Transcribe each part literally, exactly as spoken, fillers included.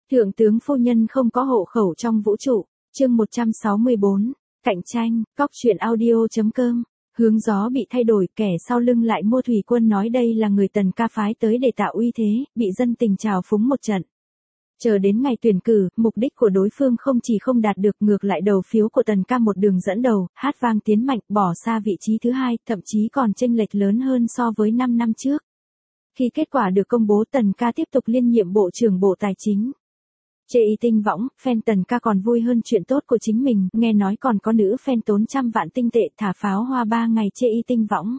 Thượng tướng phu nhân không có hộ khẩu trong vũ trụ, chương một trăm sáu mươi bốn, cạnh tranh, cóc truyện audio.com, hướng gió bị thay đổi, kẻ sau lưng lại mua thủy quân nói đây là người Tần ca phái tới để tạo uy thế, bị dân tình trào phúng một trận. Chờ đến ngày tuyển cử, mục đích của đối phương không chỉ không đạt được, ngược lại đầu phiếu của Tần ca một đường dẫn đầu, hát vang tiến mạnh, bỏ xa vị trí thứ hai, thậm chí còn chênh lệch lớn hơn so với năm năm trước. Khi kết quả được công bố, Tần ca tiếp tục liên nhiệm Bộ trưởng Bộ Tài chính. Chê y tinh võng, fan Tần ca còn vui hơn chuyện tốt của chính mình, nghe nói còn có nữ fan tốn trăm vạn tinh tệ thả pháo hoa ba ngày chê y tinh võng.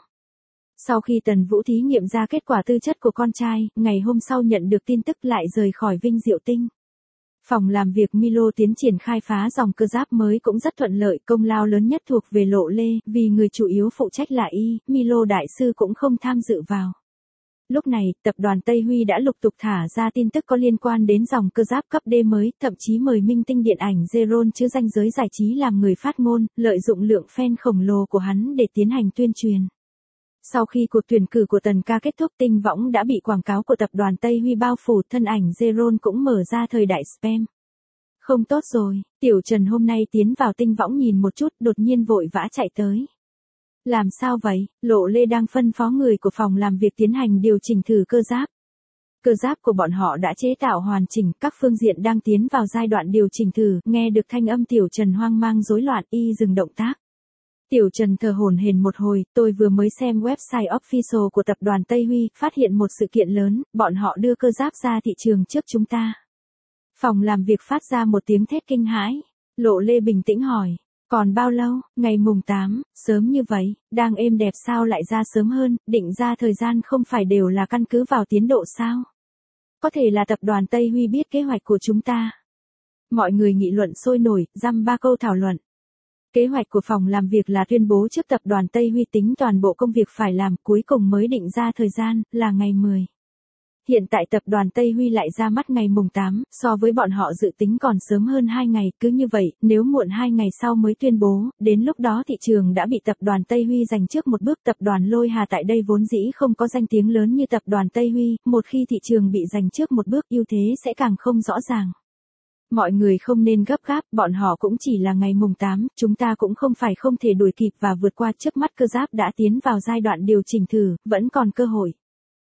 Sau khi Tần Vũ thí nghiệm ra kết quả tư chất của con trai, ngày hôm sau nhận được tin tức lại rời khỏi Vinh Diệu Tinh. Phòng làm việc Milo tiến triển khai phá dòng cơ giáp mới cũng rất thuận lợi, công lao lớn nhất thuộc về Lộ Lê, vì người chủ yếu phụ trách là y, Milo đại sư cũng không tham dự vào. Lúc này, tập đoàn Tây Huy đã lục tục thả ra tin tức có liên quan đến dòng cơ giáp cấp D mới, thậm chí mời minh tinh điện ảnh Zeron chứ danh giới giải trí làm người phát ngôn, lợi dụng lượng fan khổng lồ của hắn để tiến hành tuyên truyền. Sau khi cuộc tuyển cử của Tần ca kết thúc, tinh võng đã bị quảng cáo của tập đoàn Tây Huy bao phủ, thân ảnh Zeron cũng mở ra thời đại spam. Không tốt rồi, Tiểu Trần hôm nay tiến vào tinh võng nhìn một chút, đột nhiên vội vã chạy tới. Làm sao vậy? Lộ Lê đang phân phó người của phòng làm việc tiến hành điều chỉnh thử cơ giáp. Cơ giáp của bọn họ đã chế tạo hoàn chỉnh, các phương diện đang tiến vào giai đoạn điều chỉnh thử, nghe được thanh âm Tiểu Trần hoang mang rối loạn, y dừng động tác. Tiểu Trần thở hổn hển một hồi, tôi vừa mới xem website official của tập đoàn Tây Huy, phát hiện một sự kiện lớn, bọn họ đưa cơ giáp ra thị trường trước chúng ta. Phòng làm việc phát ra một tiếng thét kinh hãi. Lộ Lê bình tĩnh hỏi, còn bao lâu? Ngày mùng tám, sớm như vậy, đang êm đẹp sao lại ra sớm hơn, định ra thời gian không phải đều là căn cứ vào tiến độ sao? Có thể là tập đoàn Tây Huy biết kế hoạch của chúng ta. Mọi người nghị luận sôi nổi, dăm ba câu thảo luận. Kế hoạch của phòng làm việc là tuyên bố trước tập đoàn Tây Huy tính toàn bộ công việc phải làm, cuối cùng mới định ra thời gian, là ngày mười. Hiện tại tập đoàn Tây Huy lại ra mắt ngày mùng tám, so với bọn họ dự tính còn sớm hơn hai ngày, cứ như vậy, nếu muộn hai ngày sau mới tuyên bố, đến lúc đó thị trường đã bị tập đoàn Tây Huy giành trước một bước. Tập đoàn Lôi Hà tại đây vốn dĩ không có danh tiếng lớn như tập đoàn Tây Huy, một khi thị trường bị giành trước một bước, ưu thế sẽ càng không rõ ràng. Mọi người không nên gấp gáp, bọn họ cũng chỉ là ngày mùng tám, chúng ta cũng không phải không thể đuổi kịp và vượt qua, trước mắt cơ giáp đã tiến vào giai đoạn điều chỉnh thử, vẫn còn cơ hội.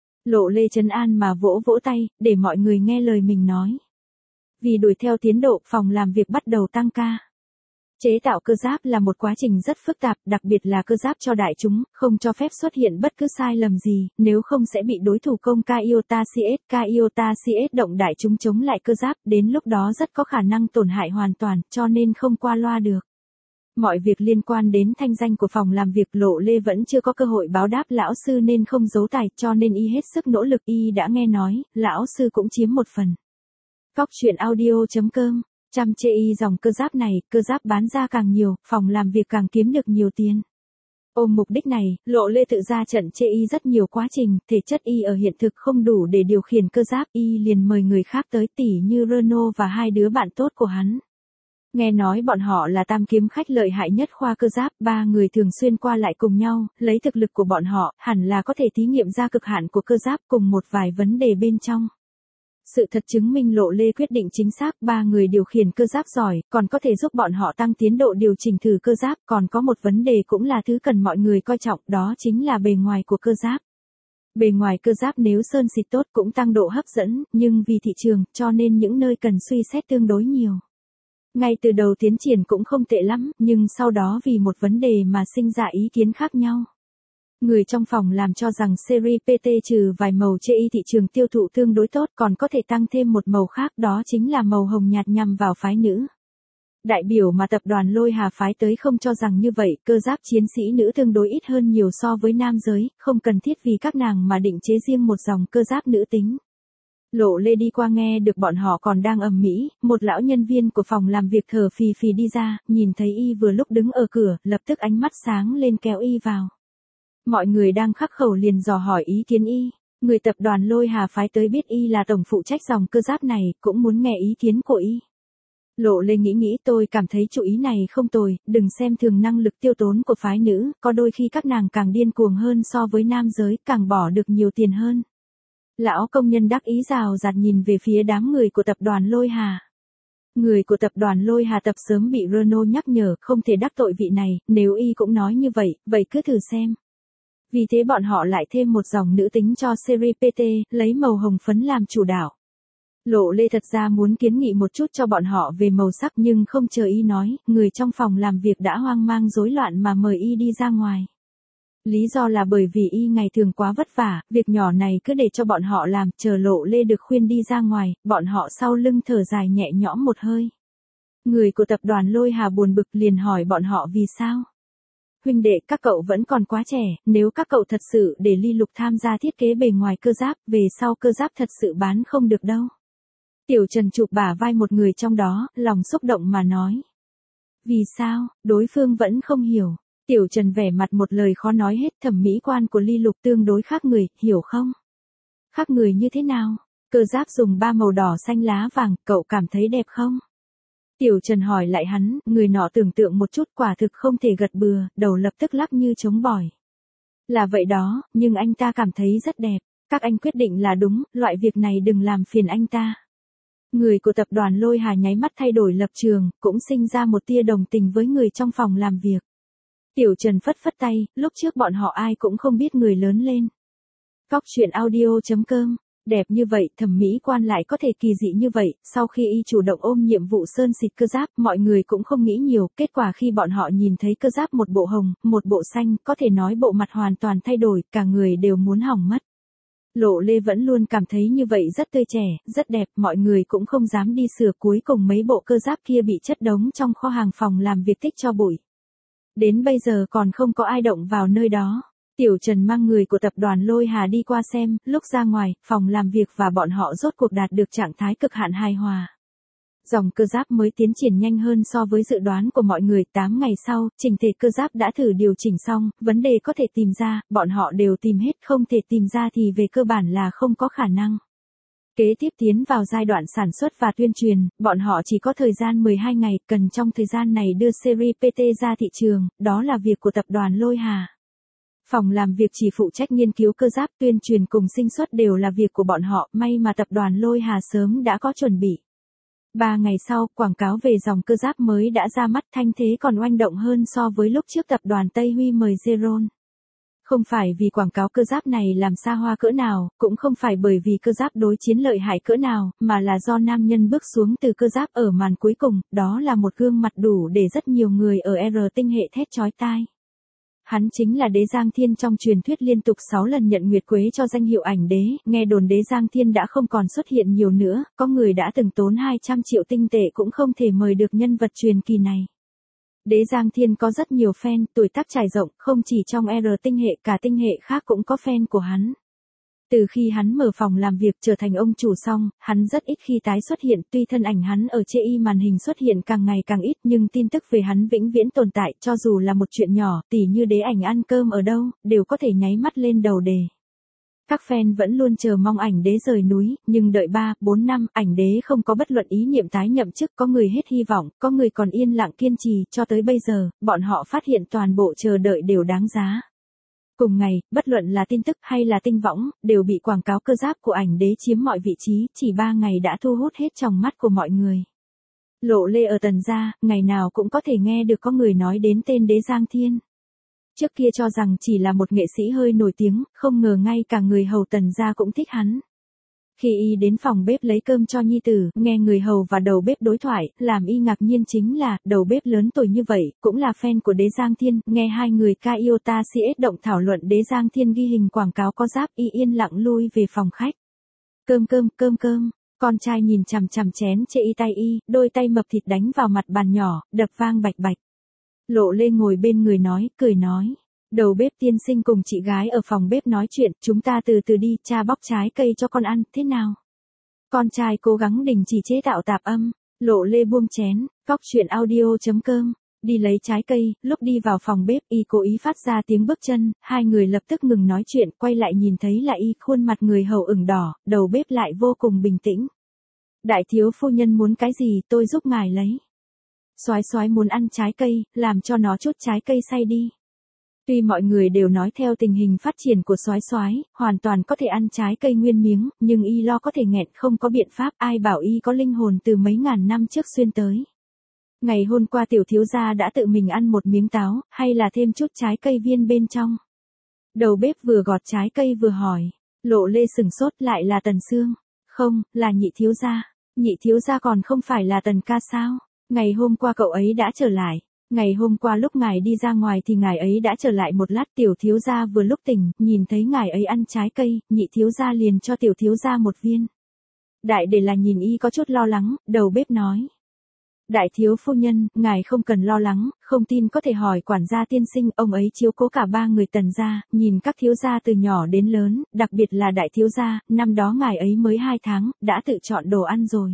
Lộ Lê trấn an mà vỗ vỗ tay, để mọi người nghe lời mình nói. Vì đuổi theo tiến độ, phòng làm việc bắt đầu tăng ca. Chế tạo cơ giáp là một quá trình rất phức tạp, đặc biệt là cơ giáp cho đại chúng, không cho phép xuất hiện bất cứ sai lầm gì, nếu không sẽ bị đối thủ công Ka Iota xê ét, Ka Iota xê ét động đại chúng chống lại cơ giáp, đến lúc đó rất có khả năng tổn hại hoàn toàn, cho nên không qua loa được. Mọi việc liên quan đến thanh danh của phòng làm việc, Lộ Lê vẫn chưa có cơ hội báo đáp lão sư nên không giấu tài, cho nên y hết sức nỗ lực. Y đã nghe nói, lão sư cũng chiếm một phần. Cóc truyện audio.com, chăm chê y dòng cơ giáp này, cơ giáp bán ra càng nhiều, phòng làm việc càng kiếm được nhiều tiền. Ôm mục đích này, Lộ Lê tự ra trận chê y rất nhiều quá trình, thể chất y ở hiện thực không đủ để điều khiển cơ giáp, y liền mời người khác tới, tỉ như Renault và hai đứa bạn tốt của hắn. Nghe nói bọn họ là tam kiếm khách lợi hại nhất khoa cơ giáp, ba người thường xuyên qua lại cùng nhau, lấy thực lực của bọn họ, hẳn là có thể thí nghiệm ra cực hạn của cơ giáp cùng một vài vấn đề bên trong. Sự thật chứng minh Lộ Lê quyết định chính xác, ba người điều khiển cơ giáp giỏi, còn có thể giúp bọn họ tăng tiến độ điều chỉnh thử cơ giáp, còn có một vấn đề cũng là thứ cần mọi người coi trọng, đó chính là bề ngoài của cơ giáp. Bề ngoài cơ giáp nếu sơn xịt tốt cũng tăng độ hấp dẫn, nhưng vì thị trường, cho nên những nơi cần suy xét tương đối nhiều. Ngay từ đầu tiến triển cũng không tệ lắm, nhưng sau đó vì một vấn đề mà sinh ra ý kiến khác nhau. Người trong phòng làm cho rằng series pê tê trừ vài màu chê y thị trường tiêu thụ tương đối tốt, còn có thể tăng thêm một màu khác, đó chính là màu hồng nhạt nhằm vào phái nữ. Đại biểu mà tập đoàn Lôi Hà phái tới không cho rằng như vậy, cơ giáp chiến sĩ nữ tương đối ít hơn nhiều so với nam giới, không cần thiết vì các nàng mà định chế riêng một dòng cơ giáp nữ tính. Lộ Lê đi qua nghe được bọn họ còn đang ầm ĩ, một lão nhân viên của phòng làm việc thở phì phì đi ra, nhìn thấy y vừa lúc đứng ở cửa, lập tức ánh mắt sáng lên kéo y vào. Mọi người đang khắc khẩu liền dò hỏi ý kiến y, người tập đoàn Lôi Hà phái tới biết y là tổng phụ trách dòng cơ giáp này, cũng muốn nghe ý kiến của y. Lộ Lê nghĩ nghĩ, tôi cảm thấy chủ ý này không tồi, đừng xem thường năng lực tiêu tốn của phái nữ, có đôi khi các nàng càng điên cuồng hơn so với nam giới, càng bỏ được nhiều tiền hơn. Lão công nhân đắc ý rào rạt nhìn về phía đám người của tập đoàn Lôi Hà. Người của tập đoàn Lôi Hà tập sớm bị Renault nhắc nhở không thể đắc tội vị này, nếu y cũng nói như vậy, vậy cứ thử xem. Vì thế bọn họ lại thêm một dòng nữ tính cho series pê tê, lấy màu hồng phấn làm chủ đạo. Lộ Lê thật ra muốn kiến nghị một chút cho bọn họ về màu sắc nhưng không chờ y nói, người trong phòng làm việc đã hoang mang rối loạn mà mời y đi ra ngoài. Lý do là bởi vì y ngày thường quá vất vả, việc nhỏ này cứ để cho bọn họ làm, chờ Lộ Lê được khuyên đi ra ngoài, bọn họ sau lưng thở dài nhẹ nhõm một hơi. Người của tập đoàn Lôi Hà buồn bực liền hỏi bọn họ vì sao. Huynh đệ, các cậu vẫn còn quá trẻ, nếu các cậu thật sự để Ly Lục tham gia thiết kế bề ngoài cơ giáp, về sau cơ giáp thật sự bán không được đâu. Tiểu Trần chụp bả vai một người trong đó, lòng xúc động mà nói. Vì sao, đối phương vẫn không hiểu. Tiểu Trần vẻ mặt một lời khó nói hết, thẩm mỹ quan của Ly Lục tương đối khác người, hiểu không? Khác người như thế nào? Cơ giáp dùng ba màu đỏ xanh lá vàng, cậu cảm thấy đẹp không? Tiểu Trần hỏi lại hắn, người nọ tưởng tượng một chút quả thực không thể gật bừa, đầu lập tức lắc như trống bỏi. Là vậy đó, nhưng anh ta cảm thấy rất đẹp, các anh quyết định là đúng, loại việc này đừng làm phiền anh ta. Người của tập đoàn Lôi Hà nháy mắt thay đổi lập trường, cũng sinh ra một tia đồng tình với người trong phòng làm việc. Tiểu Trần phất phất tay, lúc trước bọn họ ai cũng không biết người lớn lên. Cóc truyện audio chấm com, đẹp như vậy, thẩm mỹ quan lại có thể kỳ dị như vậy, sau khi y chủ động ôm nhiệm vụ sơn xịt cơ giáp, mọi người cũng không nghĩ nhiều, kết quả khi bọn họ nhìn thấy cơ giáp một bộ hồng, một bộ xanh, có thể nói bộ mặt hoàn toàn thay đổi, cả người đều muốn hỏng mất. Lộ Lê vẫn luôn cảm thấy như vậy rất tươi trẻ, rất đẹp, mọi người cũng không dám đi sửa, cuối cùng mấy bộ cơ giáp kia bị chất đống trong kho hàng phòng làm việc tích cho bụi. Đến bây giờ còn không có ai động vào nơi đó. Tiểu Trần mang người của tập đoàn Lôi Hà đi qua xem, lúc ra ngoài, phòng làm việc và bọn họ rốt cuộc đạt được trạng thái cực hạn hài hòa. Dòng cơ giáp mới tiến triển nhanh hơn so với dự đoán của mọi người, tám ngày sau, chỉnh thể cơ giáp đã thử điều chỉnh xong, vấn đề có thể tìm ra, bọn họ đều tìm hết, không thể tìm ra thì về cơ bản là không có khả năng. Kế tiếp tiến vào giai đoạn sản xuất và tuyên truyền, bọn họ chỉ có thời gian mười hai ngày, cần trong thời gian này đưa series pê tê ra thị trường, đó là việc của tập đoàn Lôi Hà. Phòng làm việc chỉ phụ trách nghiên cứu cơ giáp, tuyên truyền cùng sinh xuất đều là việc của bọn họ, may mà tập đoàn Lôi Hà sớm đã có chuẩn bị. Ba ngày sau, quảng cáo về dòng cơ giáp mới đã ra mắt, thanh thế còn oanh động hơn so với lúc trước tập đoàn Tây Huy mời Zeron. Không phải vì quảng cáo cơ giáp này làm xa hoa cỡ nào, cũng không phải bởi vì cơ giáp đối chiến lợi hại cỡ nào, mà là do nam nhân bước xuống từ cơ giáp ở màn cuối cùng, đó là một gương mặt đủ để rất nhiều người ở R tinh hệ thét chói tai. Hắn chính là Đế Giang Thiên trong truyền thuyết liên tục sáu lần nhận nguyệt quế cho danh hiệu ảnh đế, nghe đồn Đế Giang Thiên đã không còn xuất hiện nhiều nữa, có người đã từng tốn hai trăm triệu tinh tệ cũng không thể mời được nhân vật truyền kỳ này. Đế Giang Thiên có rất nhiều fan, tuổi tác trải rộng, không chỉ trong R tinh hệ, cả tinh hệ khác cũng có fan của hắn. Từ khi hắn mở phòng làm việc trở thành ông chủ xong, hắn rất ít khi tái xuất hiện, tuy thân ảnh hắn ở chê y màn hình xuất hiện càng ngày càng ít nhưng tin tức về hắn vĩnh viễn tồn tại, cho dù là một chuyện nhỏ, tỉ như đế ảnh ăn cơm ở đâu, đều có thể nháy mắt lên đầu đề. Các fan vẫn luôn chờ mong ảnh đế rời núi, nhưng đợi ba, bốn năm, ảnh đế không có bất luận ý niệm tái nhậm chức, có người hết hy vọng, có người còn yên lặng kiên trì, cho tới bây giờ, bọn họ phát hiện toàn bộ chờ đợi đều đáng giá. Cùng ngày, bất luận là tin tức hay là tinh võng, đều bị quảng cáo cơ giáp của ảnh đế chiếm mọi vị trí, chỉ ba ngày đã thu hút hết tròng mắt của mọi người. Lộ Lê ở Tần gia, ngày nào cũng có thể nghe được có người nói đến tên Đế Giang Thiên. Trước kia cho rằng chỉ là một nghệ sĩ hơi nổi tiếng, không ngờ ngay cả người hầu Tần gia cũng thích hắn. Khi y đến phòng bếp lấy cơm cho nhi tử, nghe người hầu và đầu bếp đối thoại, làm y ngạc nhiên chính là, đầu bếp lớn tuổi như vậy, cũng là fan của Đế Giang Thiên, nghe hai người ca Iota xê ét động thảo luận Đế Giang Thiên ghi hình quảng cáo có giáp, y yên lặng lui về phòng khách. Cơm cơm, cơm cơm, con trai nhìn chằm chằm chén chê y tay y, đôi tay mập thịt đánh vào mặt bàn nhỏ, đập vang bạch bạch. Lộ Lê ngồi bên người nói, cười nói. Đầu bếp tiên sinh cùng chị gái ở phòng bếp nói chuyện, chúng ta từ từ đi, cha bóc trái cây cho con ăn, thế nào? Con trai cố gắng đình chỉ chế tạo tạp âm, Lộ Lê buông chén, cóc truyện audio chấm com, đi lấy trái cây, lúc đi vào phòng bếp y cố ý phát ra tiếng bước chân, hai người lập tức ngừng nói chuyện, quay lại nhìn thấy là y, khuôn mặt người hầu ửng đỏ, đầu bếp lại vô cùng bình tĩnh. Đại thiếu phu nhân muốn cái gì, tôi giúp ngài lấy. Soái soái muốn ăn trái cây, làm cho nó chút trái cây xay đi. Tuy mọi người đều nói theo tình hình phát triển của soái soái, hoàn toàn có thể ăn trái cây nguyên miếng, nhưng y lo có thể nghẹn không có biện pháp, ai bảo y có linh hồn từ mấy ngàn năm trước xuyên tới. Ngày hôm qua tiểu thiếu gia đã tự mình ăn một miếng táo, hay là thêm chút trái cây viên bên trong. Đầu bếp vừa gọt trái cây vừa hỏi, Lộ Lê sừng sốt, lại là Tần Sương. Không, là nhị thiếu gia. Nhị thiếu gia còn không phải là Tần ca sao? Ngày hôm qua cậu ấy đã trở lại. Ngày hôm qua lúc ngài đi ra ngoài thì ngài ấy đã trở lại một lát, tiểu thiếu gia vừa lúc tỉnh, nhìn thấy ngài ấy ăn trái cây, nhị thiếu gia liền cho tiểu thiếu gia một viên. Đại để là nhìn y có chút lo lắng, đầu bếp nói. Đại thiếu phu nhân, ngài không cần lo lắng, không tin có thể hỏi quản gia tiên sinh, ông ấy chiếu cố cả ba người Tần gia, nhìn các thiếu gia từ nhỏ đến lớn, đặc biệt là đại thiếu gia, năm đó ngài ấy mới hai tháng, đã tự chọn đồ ăn rồi.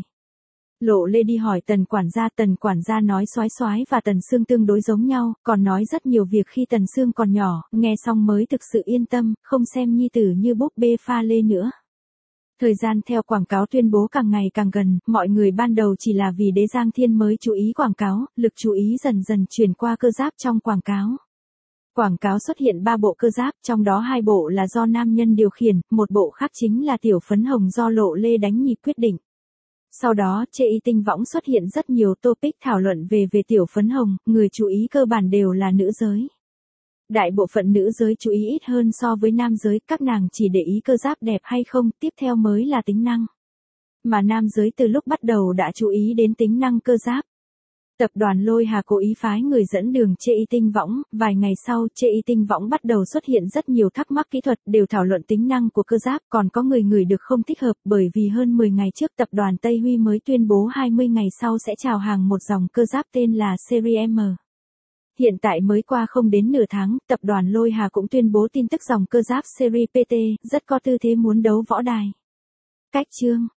Lộ Lê đi hỏi Tần quản gia, Tần quản gia nói soái soái và Tần Sương tương đối giống nhau, còn nói rất nhiều việc khi Tần Sương còn nhỏ, nghe xong mới thực sự yên tâm, không xem nhi tử như búp bê pha lê nữa. Thời gian theo quảng cáo tuyên bố càng ngày càng gần, mọi người ban đầu chỉ là vì Đế Giang Thiên mới chú ý quảng cáo, lực chú ý dần dần chuyển qua cơ giáp trong quảng cáo. Quảng cáo xuất hiện ba bộ cơ giáp, trong đó hai bộ là do nam nhân điều khiển, một bộ khác chính là tiểu phấn hồng do Lộ Lê đánh nhịp quyết định. Sau đó, trên y tinh võng xuất hiện rất nhiều topic thảo luận về về tiểu phấn hồng, người chú ý cơ bản đều là nữ giới. Đại bộ phận nữ giới chú ý ít hơn so với nam giới, các nàng chỉ để ý cơ giáp đẹp hay không, tiếp theo mới là tính năng. Mà nam giới từ lúc bắt đầu đã chú ý đến tính năng cơ giáp. Tập đoàn Lôi Hà cố ý phái người dẫn đường trên y tinh võng, vài ngày sau trên y tinh võng bắt đầu xuất hiện rất nhiều thắc mắc kỹ thuật, đều thảo luận tính năng của cơ giáp, còn có người người được không thích hợp, bởi vì hơn mười ngày trước tập đoàn Tây Huy mới tuyên bố hai mươi ngày sau sẽ chào hàng một dòng cơ giáp tên là Series M. Hiện tại mới qua không đến nửa tháng, tập đoàn Lôi Hà cũng tuyên bố tin tức dòng cơ giáp Series pê tê, rất có tư thế muốn đấu võ đài. Cách chương